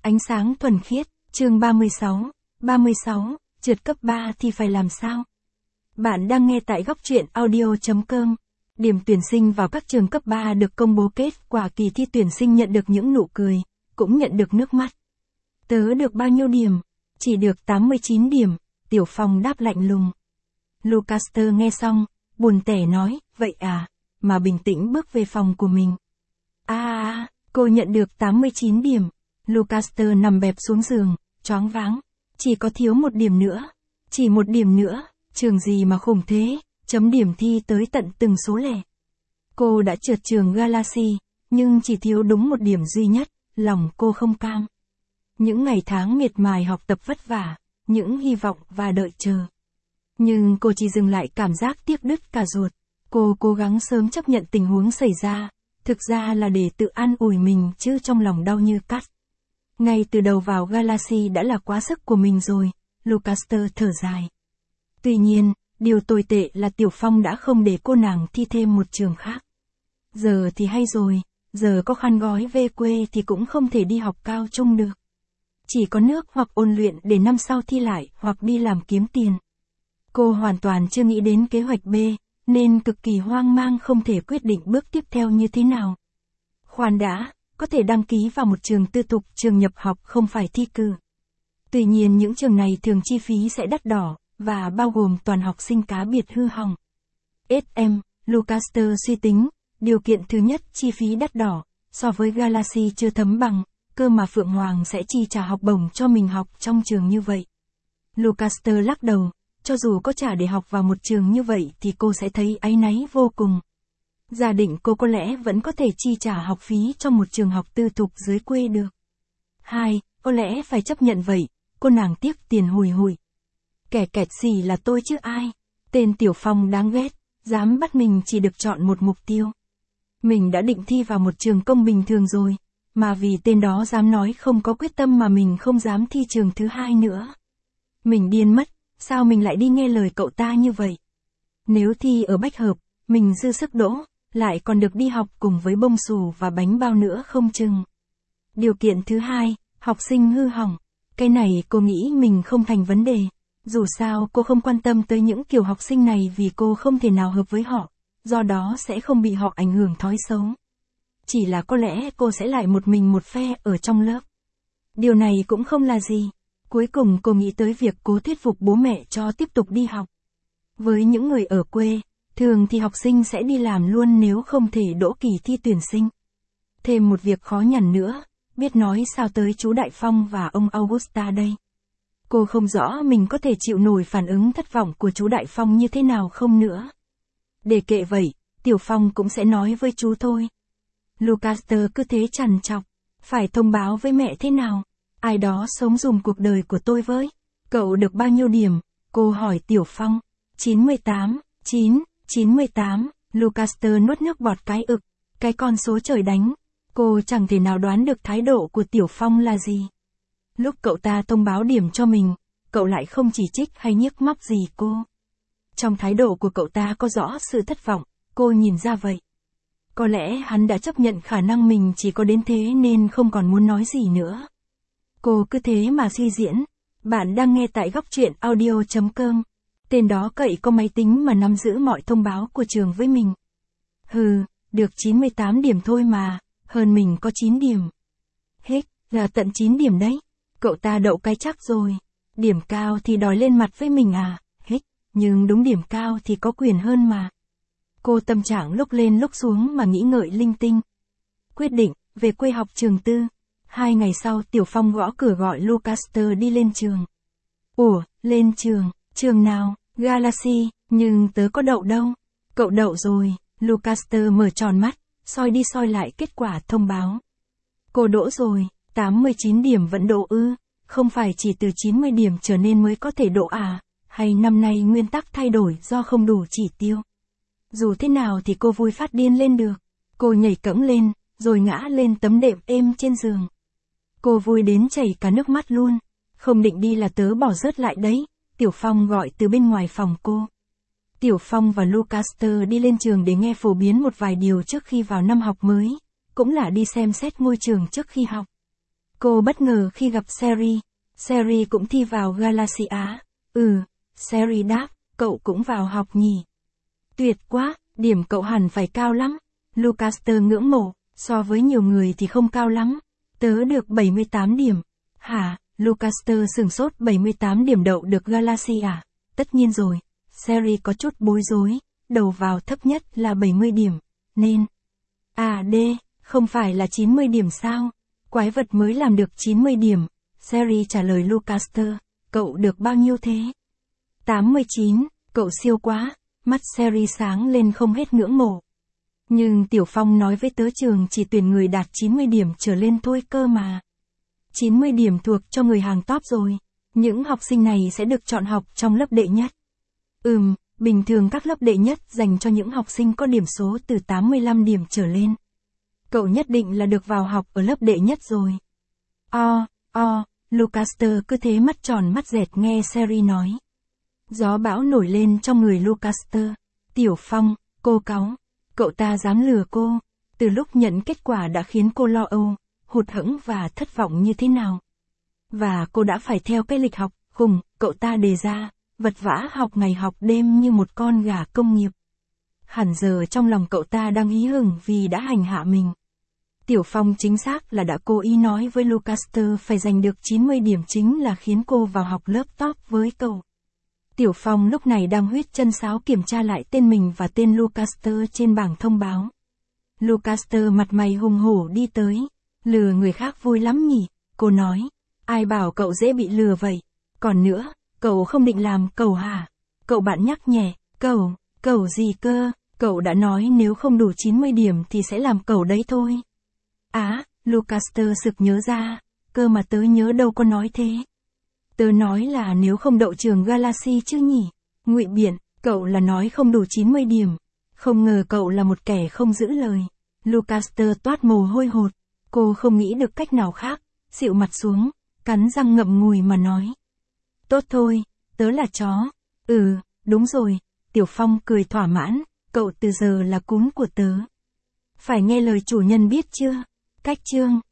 Ánh sáng thuần khiết, chương 36, trượt cấp 3 thì phải làm sao? Bạn đang nghe tại góc truyện audio.com. Điểm tuyển sinh vào các trường cấp 3 được công bố, kết quả kỳ thi tuyển sinh nhận được những nụ cười, cũng nhận được nước mắt. Tớ được bao nhiêu điểm? Chỉ được 89 điểm, Tiểu Phong đáp lạnh lùng. Lucaster nghe xong, buồn tẻ nói, vậy à, mà bình tĩnh bước về phòng của mình. Cô nhận được 89 điểm. Lucaster nằm bẹp xuống giường, choáng váng. Chỉ có thiếu một điểm nữa. Chỉ một điểm nữa, trường gì mà khủng thế, chấm điểm thi tới tận từng số lẻ. Cô đã trượt trường Galaxy, nhưng chỉ thiếu đúng một điểm duy nhất, lòng cô không cam. Những ngày tháng miệt mài học tập vất vả, những hy vọng và đợi chờ. Nhưng cô chỉ dừng lại cảm giác tiếc đứt cả ruột. Cô cố gắng sớm chấp nhận tình huống xảy ra, thực ra là để tự an ủi mình chứ trong lòng đau như cắt. Ngay từ đầu vào Galaxy đã là quá sức của mình rồi, Lucaster thở dài. Tuy nhiên, điều tồi tệ là Tiểu Phong đã không để cô nàng thi thêm một trường khác. Giờ thì hay rồi, giờ có khăn gói về quê thì cũng không thể đi học cao trung được. Chỉ có nước hoặc ôn luyện để năm sau thi lại hoặc đi làm kiếm tiền. Cô hoàn toàn chưa nghĩ đến kế hoạch B, nên cực kỳ hoang mang không thể quyết định bước tiếp theo như thế nào. Khoan đã, có thể đăng ký vào một trường tư thục, trường nhập học không phải thi cử. Tuy nhiên những trường này thường chi phí sẽ đắt đỏ, và bao gồm toàn học sinh cá biệt hư hỏng. Lucaster suy tính, điều kiện thứ nhất chi phí đắt đỏ, so với Galaxy chưa thấm bằng, cơ mà Phượng Hoàng sẽ chi trả học bổng cho mình học trong trường như vậy. Lucaster lắc đầu, cho dù có trả để học vào một trường như vậy thì cô sẽ thấy áy náy vô cùng. Giả định cô có lẽ vẫn có thể chi trả học phí trong một trường học tư thục dưới quê được. 2. Có lẽ phải chấp nhận vậy, cô nàng tiếc tiền hùi hụi. Kẻ kẹt xỉ là tôi chứ ai. Tên Tiểu Phong đáng ghét, dám bắt mình chỉ được chọn một mục tiêu. Mình đã định thi vào một trường công bình thường rồi, mà vì tên đó dám nói không có quyết tâm mà mình không dám thi trường thứ hai nữa. Mình điên mất, sao mình lại đi nghe lời cậu ta như vậy? Nếu thi ở Bách Hợp, mình dư sức đỗ, lại còn được đi học cùng với bông xù và bánh bao nữa không chừng. Điều kiện thứ hai, học sinh hư hỏng. Cái này cô nghĩ mình không thành vấn đề. Dù sao cô không quan tâm tới những kiểu học sinh này vì cô không thể nào hợp với họ, do đó sẽ không bị họ ảnh hưởng thói xấu. Chỉ là có lẽ cô sẽ lại một mình một phe ở trong lớp. Điều này cũng không là gì. Cuối cùng cô nghĩ tới việc cố thuyết phục bố mẹ cho tiếp tục đi học. Với những người ở quê, thường thì học sinh sẽ đi làm luôn nếu không thể đỗ kỳ thi tuyển sinh. Thêm một việc khó nhằn nữa, biết nói sao tới chú Đại Phong và ông Augusta đây. Cô không rõ mình có thể chịu nổi phản ứng thất vọng của chú Đại Phong như thế nào không nữa. Để kệ vậy, Tiểu Phong cũng sẽ nói với chú thôi. Lucaster cứ thế trằn trọc, phải thông báo với mẹ thế nào? Ai đó sống dùm cuộc đời của tôi với. Cậu được bao nhiêu điểm? Cô hỏi Tiểu Phong. 98, 98, Lucaster nuốt nước bọt cái ực. Cái con số trời đánh. Cô chẳng thể nào đoán được thái độ của Tiểu Phong là gì. Lúc cậu ta thông báo điểm cho mình, cậu lại không chỉ trích hay nhiếc móc gì cô. Trong thái độ của cậu ta có rõ sự thất vọng, cô nhìn ra vậy. Có lẽ hắn đã chấp nhận khả năng mình chỉ có đến thế nên không còn muốn nói gì nữa. Cô cứ thế mà suy diễn. Bạn đang nghe tại góc truyện audio.com. Tên đó cậy có máy tính mà nắm giữ mọi thông báo của trường với mình. Được 98 điểm thôi mà, hơn mình có 9 điểm. Là tận 9 điểm đấy. Cậu ta đậu cái chắc rồi. Điểm cao thì đòi lên mặt với mình à? Nhưng đúng điểm cao thì có quyền hơn mà. Cô tâm trạng lúc lên lúc xuống mà nghĩ ngợi linh tinh. Quyết định, về quê học trường tư. 2 ngày sau Tiểu Phong gõ cửa gọi Lucaster đi lên trường. Ủa, lên trường, trường nào? Galaxy, nhưng tớ có đậu đâu. Cậu đậu rồi, Lucaster mở tròn mắt, soi đi soi lại kết quả thông báo. Cô đỗ rồi, 89 điểm vẫn đỗ ư? Không phải chỉ từ 90 điểm trở nên mới có thể đỗ à? Hay năm nay nguyên tắc thay đổi do không đủ chỉ tiêu? Dù thế nào thì cô vui phát điên lên được. Cô nhảy cẫng lên, rồi ngã lên tấm đệm êm trên giường. Cô vui đến chảy cả nước mắt luôn. Không định đi là tớ bỏ rớt lại đấy. Tiểu Phong gọi từ bên ngoài phòng cô. Tiểu Phong và Lucaster đi lên trường để nghe phổ biến một vài điều trước khi vào năm học mới. Cũng là đi xem xét ngôi trường trước khi học. Cô bất ngờ khi gặp Seri. Seri cũng thi vào Galaxy Á. Seri đáp, cậu cũng vào học nhỉ. Tuyệt quá, điểm cậu hẳn phải cao lắm. Lucaster ngưỡng mộ, so với nhiều người thì không cao lắm. Tớ được 78 điểm. Hả, Lucaster sửng sốt, 78 điểm đậu được Galaxy à? Tất nhiên rồi. Seri có chút bối rối, đầu vào thấp nhất là 70 điểm, nên... không phải là 90 điểm sao? Quái vật mới làm được 90 điểm. Seri trả lời Lucaster, cậu được bao nhiêu thế? 89, cậu siêu quá. Mắt Seri sáng lên không hết ngưỡng mộ. Nhưng Tiểu Phong nói với tớ trường chỉ tuyển người đạt 90 điểm trở lên thôi cơ mà. 90 điểm thuộc cho người hàng top rồi. Những học sinh này sẽ được chọn học trong lớp đệ nhất. Bình thường các lớp đệ nhất dành cho những học sinh có điểm số từ 85 điểm trở lên. Cậu nhất định là được vào học ở lớp đệ nhất rồi. Lucaster cứ thế mắt tròn mắt dẹt nghe Seri nói. Gió bão nổi lên trong người Lucaster. Tiểu Phong, cô cáu. Cậu ta dám lừa cô. Từ lúc nhận kết quả đã khiến cô lo âu, hụt hẫng và thất vọng như thế nào. Và cô đã phải theo cái lịch học khủng cậu ta đề ra, vật vã học ngày học đêm như một con gà công nghiệp. Hẳn giờ trong lòng cậu ta đang hí hửng vì đã hành hạ mình. Tiểu Phong chính xác là đã cố ý nói với Lucaster phải giành được 90 điểm chính là khiến cô vào học lớp top với cậu. Tiểu Phong lúc này đang huýt chân sáo kiểm tra lại tên mình và tên Lucaster trên bảng thông báo. Lucaster mặt mày hùng hổ đi tới. Lừa người khác vui lắm nhỉ, cô nói. Ai bảo cậu dễ bị lừa vậy? Còn nữa, cậu không định làm cẩu hả? Cậu bạn nhắc nhẹ, cẩu gì cơ? Cậu đã nói nếu không đủ 90 điểm thì sẽ làm cẩu đấy thôi. Lucaster sực nhớ ra, cơ mà tớ nhớ đâu có nói thế. Tớ nói là nếu không đậu trường Galaxy chứ nhỉ? Ngụy biện, cậu là nói không đủ 90 điểm. Không ngờ cậu là một kẻ không giữ lời. Lucaster toát mồ hôi hột. Cô không nghĩ được cách nào khác, xịu mặt xuống, cắn răng ngậm ngùi mà nói. Tốt thôi, tớ là chó. Đúng rồi, Tiểu Phong cười thỏa mãn, cậu từ giờ là cún của tớ. Phải nghe lời chủ nhân biết chưa? Cách chương